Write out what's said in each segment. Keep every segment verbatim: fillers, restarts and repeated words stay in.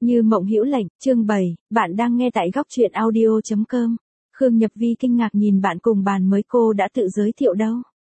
Như mộng hữu lệnh, chương bảy, bạn đang nghe tại góc truyện audio chấm com. Khương Nhập Vi kinh ngạc nhìn bạn cùng bàn mới cô đã tự giới thiệu đâu.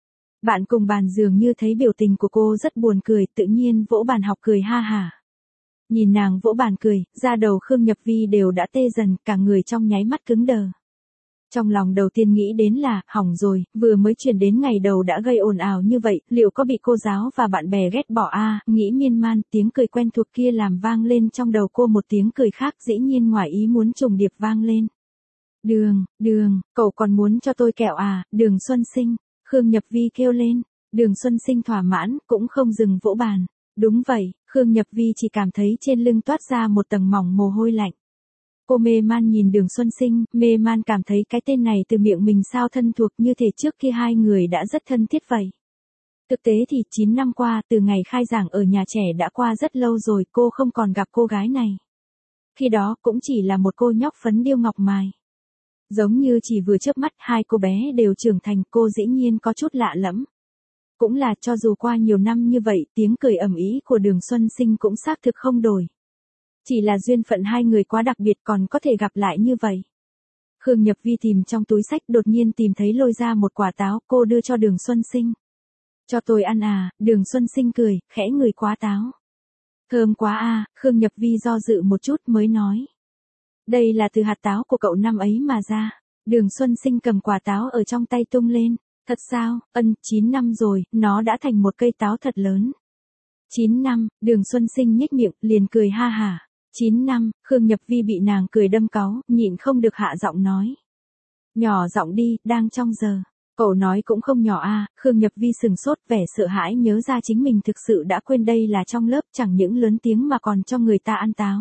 Bạn cùng bàn dường như thấy biểu tình của cô rất buồn cười, tự nhiên vỗ bàn học cười ha hả. Nhìn nàng vỗ bàn cười, da đầu Khương Nhập Vi đều đã tê dần, cả người trong nháy mắt cứng đờ. Trong lòng đầu tiên nghĩ đến là, hỏng rồi, vừa mới chuyển đến ngày đầu đã gây ồn ào như vậy, liệu có bị cô giáo và bạn bè ghét bỏ a à? Nghĩ miên man, tiếng cười quen thuộc kia làm vang lên trong đầu cô một tiếng cười khác dĩ nhiên ngoài ý muốn trùng điệp vang lên. Đường, đường, cậu còn muốn cho tôi kẹo à, Đường Xuân Sinh, Khương Nhập Vi kêu lên. Đường Xuân Sinh thỏa mãn, cũng không dừng vỗ bàn. Đúng vậy, Khương Nhập Vi chỉ cảm thấy trên lưng toát ra một tầng mỏng mồ hôi lạnh. Cô mê man nhìn Đường Xuân Sinh, mê man cảm thấy cái tên này từ miệng mình sao thân thuộc như thể trước kia hai người đã rất thân thiết vậy. Thực tế thì chín năm qua, từ ngày khai giảng ở nhà trẻ đã qua rất lâu rồi, cô không còn gặp cô gái này. Khi đó cũng chỉ là một cô nhóc phấn điêu ngọc mài. Giống như chỉ vừa chớp mắt hai cô bé đều trưởng thành, cô dĩ nhiên có chút lạ lẫm. Cũng là cho dù qua nhiều năm như vậy, tiếng cười ầm ĩ của Đường Xuân Sinh cũng xác thực không đổi. Chỉ là duyên phận hai người quá đặc biệt còn có thể gặp lại như vậy. Khương Nhập Vi tìm trong túi sách đột nhiên tìm thấy lôi ra một quả táo, cô đưa cho Đường Xuân Sinh. Cho tôi ăn à, Đường Xuân Sinh cười, khẽ ngửi quả táo. Thơm quá à, Khương Nhập Vi do dự một chút mới nói. Đây là từ hạt táo của cậu năm ấy mà ra. Đường Xuân Sinh cầm quả táo ở trong tay tung lên. Thật sao, ân, chín năm rồi, nó đã thành một cây táo thật lớn. chín năm, Đường Xuân Sinh nhếch miệng, liền cười ha hả. chín năm, Khương Nhập Vi bị nàng cười đâm cáu, nhịn không được hạ giọng nói. Nhỏ giọng đi, đang trong giờ. Cậu nói cũng không nhỏ à, Khương Nhập Vi sừng sốt vẻ sợ hãi nhớ ra chính mình thực sự đã quên đây là trong lớp chẳng những lớn tiếng mà còn cho người ta ăn táo.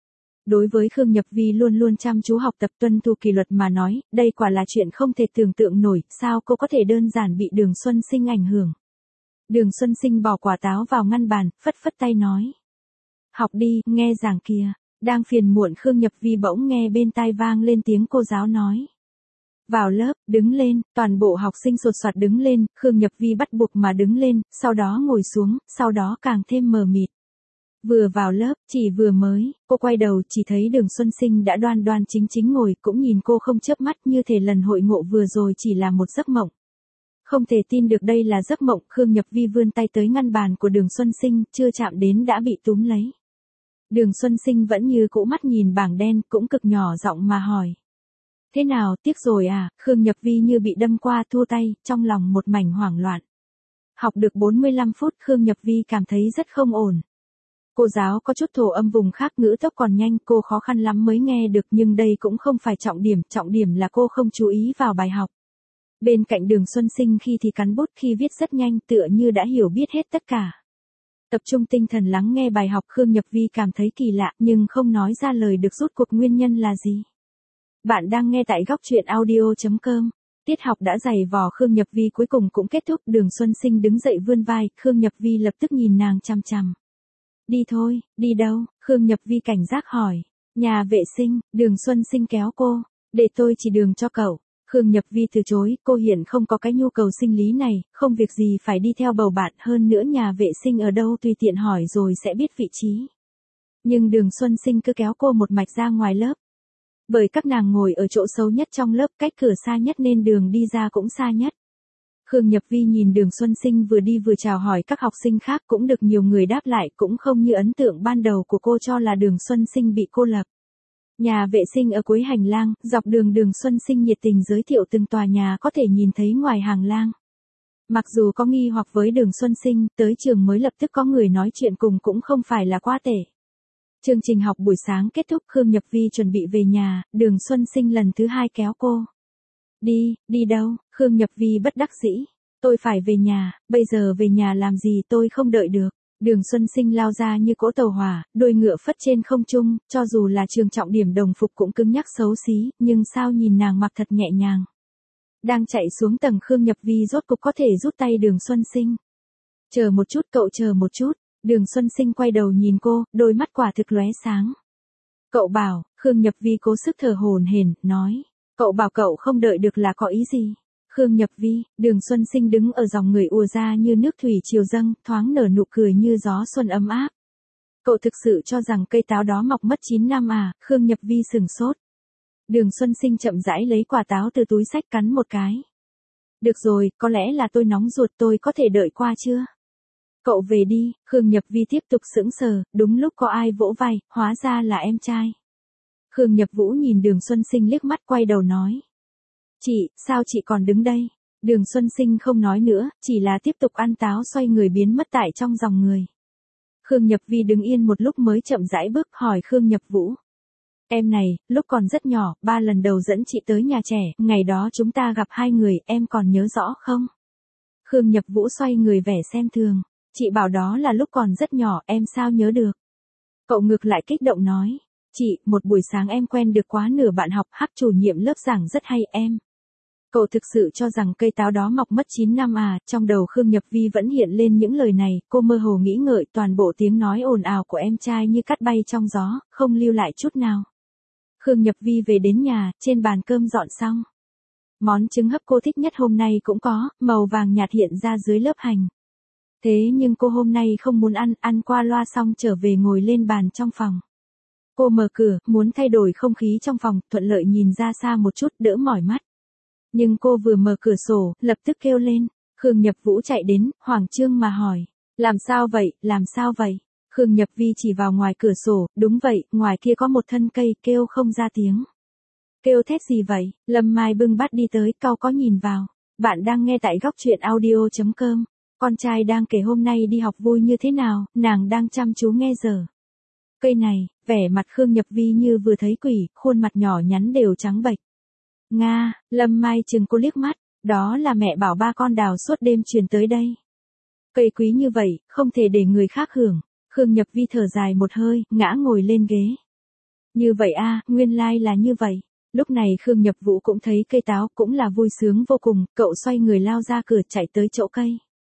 Đối với Khương Nhập Vi luôn luôn chăm chú học tập tuân thủ kỷ luật mà nói, đây quả là chuyện không thể tưởng tượng nổi, sao cô có thể đơn giản bị Đường Xuân Sinh ảnh hưởng. Đường Xuân Sinh bỏ quả táo vào ngăn bàn, phất phất tay nói. Học đi, nghe giảng kìa. Đang phiền muộn Khương Nhập Vi bỗng nghe bên tai vang lên tiếng cô giáo nói. Vào lớp, đứng lên, toàn bộ học sinh sột soạt đứng lên, Khương Nhập Vi bắt buộc mà đứng lên, sau đó ngồi xuống, sau đó càng thêm mờ mịt. Vừa vào lớp, chỉ vừa mới, cô quay đầu chỉ thấy Đường Xuân Sinh đã đoan đoan chính chính ngồi, cũng nhìn cô không chớp mắt như thể lần hội ngộ vừa rồi chỉ là một giấc mộng. Không thể tin được đây là giấc mộng, Khương Nhập Vi vươn tay tới ngăn bàn của Đường Xuân Sinh, chưa chạm đến đã bị túm lấy. Đường Xuân Sinh vẫn như cũ mắt nhìn bảng đen, cũng cực nhỏ giọng mà hỏi. Thế nào, tiếc rồi à, Khương Nhập Vi như bị đâm qua thua tay, trong lòng một mảnh hoảng loạn. Học được bốn mươi lăm phút Khương Nhập Vi cảm thấy rất không ổn. Cô giáo có chút thổ âm vùng khác ngữ tốc còn nhanh, cô khó khăn lắm mới nghe được nhưng đây cũng không phải trọng điểm, trọng điểm là cô không chú ý vào bài học. Bên cạnh Đường Xuân Sinh khi thì cắn bút khi viết rất nhanh tựa như đã hiểu biết hết tất cả. Tập trung tinh thần lắng nghe bài học Khương Nhập Vi cảm thấy kỳ lạ nhưng không nói ra lời được rốt cuộc nguyên nhân là gì. Bạn đang nghe tại góc truyện audio chấm com. Tiết học đã dày vò Khương Nhập Vi cuối cùng cũng kết thúc. Đường Xuân Sinh đứng dậy vươn vai, Khương Nhập Vi lập tức nhìn nàng chằm chằm. Đi thôi, đi đâu? Khương Nhập Vi cảnh giác hỏi. Nhà vệ sinh, Đường Xuân Sinh kéo cô. Để tôi chỉ đường cho cậu. Khương Nhập Vi từ chối, cô hiện không có cái nhu cầu sinh lý này, không việc gì phải đi theo bầu bạn, hơn nữa nhà vệ sinh ở đâu tùy tiện hỏi rồi sẽ biết vị trí. Nhưng Đường Xuân Sinh cứ kéo cô một mạch ra ngoài lớp. Bởi các nàng ngồi ở chỗ xấu nhất trong lớp, cách cửa xa nhất nên đường đi ra cũng xa nhất. Khương Nhập Vi nhìn Đường Xuân Sinh vừa đi vừa chào hỏi các học sinh khác cũng được nhiều người đáp lại, cũng không như ấn tượng ban đầu của cô cho là Đường Xuân Sinh bị cô lập. Nhà vệ sinh ở cuối hành lang, dọc đường Đường Xuân Sinh nhiệt tình giới thiệu từng tòa nhà có thể nhìn thấy ngoài hàng lang. Mặc dù có nghi hoặc với Đường Xuân Sinh, tới trường mới lập tức có người nói chuyện cùng cũng không phải là quá tệ. Chương trình học buổi sáng kết thúc, Khương Nhập Vi chuẩn bị về nhà, Đường Xuân Sinh lần thứ hai kéo cô. Đi, đi đâu? Khương Nhập Vi bất đắc dĩ. Tôi phải về nhà, bây giờ về nhà làm gì tôi không đợi được. Đường Xuân Sinh lao ra như cỗ tàu hỏa, đuôi ngựa phất trên không trung, cho dù là trường trọng điểm đồng phục cũng cứng nhắc xấu xí, nhưng sao nhìn nàng mặc thật nhẹ nhàng. Đang chạy xuống tầng Khương Nhập Vi rốt cục có thể rút tay Đường Xuân Sinh. Chờ một chút cậu chờ một chút, Đường Xuân Sinh quay đầu nhìn cô, đôi mắt quả thực lóe sáng. Cậu bảo, Khương Nhập Vi cố sức thở hổn hển, nói. Cậu bảo cậu không đợi được là có ý gì? Khương Nhập Vi, Đường Xuân Sinh đứng ở dòng người ùa ra như nước thủy triều dâng, thoáng nở nụ cười như gió xuân ấm áp. Cậu thực sự cho rằng cây táo đó mọc mất chín năm à? Khương Nhập Vi sừng sốt. Đường Xuân Sinh chậm rãi lấy quả táo từ túi xách cắn một cái. Được rồi, có lẽ là tôi nóng ruột, tôi có thể đợi qua chưa? Cậu về đi. Khương Nhập Vi tiếp tục sững sờ, đúng lúc có ai vỗ vai, hóa ra là em trai. Khương Nhập Vũ nhìn Đường Xuân Sinh liếc mắt quay đầu nói. Chị, sao chị còn đứng đây? Đường Xuân Sinh không nói nữa, chỉ là tiếp tục ăn táo xoay người biến mất tại trong dòng người. Khương Nhập Vi đứng yên một lúc mới chậm rãi bước hỏi Khương Nhập Vũ. Em này, lúc còn rất nhỏ, ba lần đầu dẫn chị tới nhà trẻ, ngày đó chúng ta gặp hai người, em còn nhớ rõ không? Khương Nhập Vũ xoay người vẻ xem thường. Chị bảo đó là lúc còn rất nhỏ, em sao nhớ được? Cậu ngược lại kích động nói. Chị, một buổi sáng em quen được quá nửa bạn học, Hắc chủ nhiệm lớp giảng rất hay em. Cậu thực sự cho rằng cây táo đó mọc mất chín năm à? Trong đầu Khương Nhập Vi vẫn hiện lên những lời này, cô mơ hồ nghĩ ngợi toàn bộ tiếng nói ồn ào của em trai như cát bay trong gió, không lưu lại chút nào. Khương Nhập Vi về đến nhà, trên bàn cơm dọn xong. Món trứng hấp cô thích nhất hôm nay cũng có, màu vàng nhạt hiện ra dưới lớp hành. Thế nhưng cô hôm nay không muốn ăn, ăn qua loa xong trở về ngồi lên bàn trong phòng. Cô mở cửa, muốn thay đổi không khí trong phòng, thuận lợi nhìn ra xa một chút đỡ mỏi mắt. Nhưng cô vừa mở cửa sổ, lập tức kêu lên. Khương Nhập Vũ chạy đến, hoảng trương mà hỏi. Làm sao vậy, làm sao vậy? Khương Nhập Vi chỉ vào ngoài cửa sổ, đúng vậy, ngoài kia có một thân cây, kêu không ra tiếng. Kêu thét gì vậy? Lâm Mai bưng bát đi tới, cau có nhìn vào. Bạn đang nghe tại góc truyện audio chấm com. Con trai đang kể hôm nay đi học vui như thế nào, nàng đang chăm chú nghe giờ. Cây này, vẻ mặt Khương Nhập Vi như vừa thấy quỷ, khuôn mặt nhỏ nhắn đều trắng bệch. Nga, Lâm Mai chừng cô liếc mắt, đó là mẹ bảo ba con đào suốt đêm truyền tới đây. Cây quý như vậy, không thể để người khác hưởng. Khương Nhập Vi thở dài một hơi, ngã ngồi lên ghế. Như vậy a, nguyên lai là như vậy. Lúc này Khương Nhập Vũ cũng thấy cây táo, cũng là vui sướng vô cùng, cậu xoay người lao ra cửa chạy tới chỗ cây.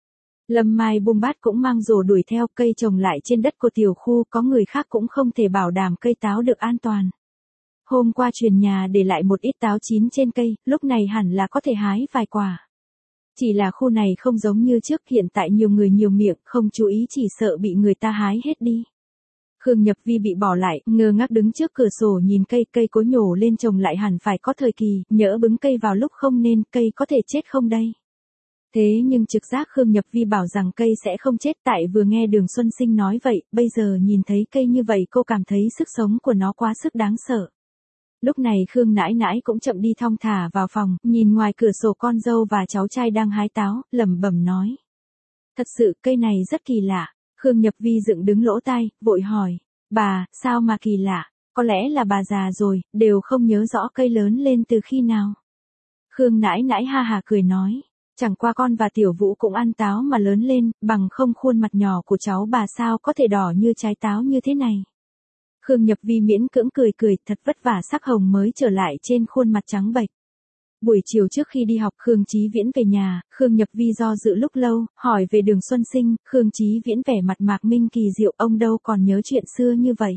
Lâm Mai buông bát cũng mang rổ đuổi theo, cây trồng lại trên đất của tiểu khu, có người khác cũng không thể bảo đảm cây táo được an toàn. Hôm qua truyền nhà để lại một ít táo chín trên cây, lúc này hẳn là có thể hái vài quả. Chỉ là khu này không giống như trước, hiện tại nhiều người nhiều miệng, không chú ý chỉ sợ bị người ta hái hết đi. Khương Nhập Vi bị bỏ lại, ngơ ngác đứng trước cửa sổ nhìn cây, cây cối nhổ lên trồng lại hẳn phải có thời kỳ, nhỡ bứng cây vào lúc không nên, cây có thể chết không đây? Thế nhưng trực giác Khương Nhập Vi bảo rằng cây sẽ không chết, tại vừa nghe Đường Xuân Sinh nói vậy, bây giờ nhìn thấy cây như vậy cô cảm thấy sức sống của nó quá sức đáng sợ. Lúc này Khương nãi nãi cũng chậm đi thong thả vào phòng, nhìn ngoài cửa sổ con dâu và cháu trai đang hái táo, lẩm bẩm nói. Thật sự cây này rất kỳ lạ. Khương Nhập Vi dựng đứng lỗ tai, vội hỏi. Bà, sao mà kỳ lạ? Có lẽ là bà già rồi, đều không nhớ rõ cây lớn lên từ khi nào. Khương nãi nãi ha hà cười nói. Chẳng qua con và Tiểu Vũ cũng ăn táo mà lớn lên, bằng không khuôn mặt nhỏ của cháu bà sao có thể đỏ như trái táo như thế này. Khương Nhập Vi miễn cưỡng cười cười, thật vất vả sắc hồng mới trở lại trên khuôn mặt trắng bệch. Buổi chiều trước khi đi học Khương Chí Viễn về nhà, Khương Nhập Vi do dự lúc lâu, hỏi về Đường Xuân Sinh, Khương Chí Viễn vẻ mặt mạc minh kỳ diệu, ông đâu còn nhớ chuyện xưa như vậy.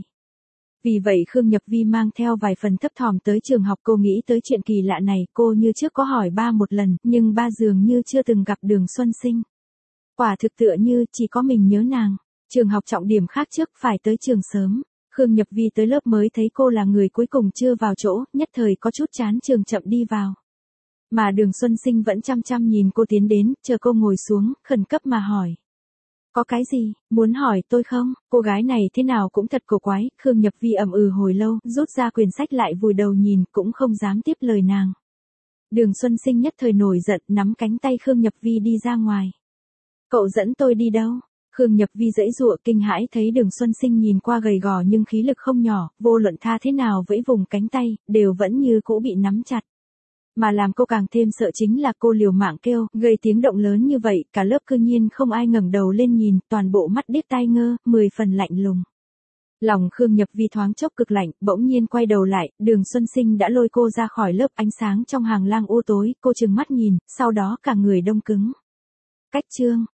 Vì vậy Khương Nhập Vi mang theo vài phần thấp thỏm tới trường học, cô nghĩ tới chuyện kỳ lạ này, cô như trước có hỏi ba một lần, nhưng ba dường như chưa từng gặp Đường Xuân Sinh. Quả thực tựa như chỉ có mình nhớ nàng. Trường học trọng điểm khác trước phải tới trường sớm. Khương Nhập Vi tới lớp mới thấy cô là người cuối cùng chưa vào chỗ, nhất thời có chút chán trường chậm đi vào. Mà Đường Xuân Sinh vẫn chăm chăm nhìn cô tiến đến, chờ cô ngồi xuống, khẩn cấp mà hỏi. Có cái gì, muốn hỏi tôi không? Cô gái này thế nào cũng thật cổ quái, Khương Nhập Vi ậm ừ hồi lâu, rút ra quyển sách lại vùi đầu nhìn, cũng không dám tiếp lời nàng. Đường Xuân Sinh nhất thời nổi giận, nắm cánh tay Khương Nhập Vi đi ra ngoài. Cậu dẫn tôi đi đâu? Khương Nhập Vi giãy giụa kinh hãi thấy Đường Xuân Sinh nhìn qua gầy gò nhưng khí lực không nhỏ, vô luận tha thế nào vẫy vùng cánh tay, đều vẫn như cũ bị nắm chặt. Mà làm cô càng thêm sợ chính là cô liều mạng kêu, gây tiếng động lớn như vậy, cả lớp cư nhiên không ai ngẩng đầu lên nhìn, toàn bộ mắt điếc tai ngơ, mười phần lạnh lùng. Lòng Khương Nhập Vi thoáng chốc cực lạnh, bỗng nhiên quay đầu lại, Đường Xuân Sinh đã lôi cô ra khỏi lớp, ánh sáng trong hàng lang u tối, cô trừng mắt nhìn, sau đó cả người đông cứng. Cách chương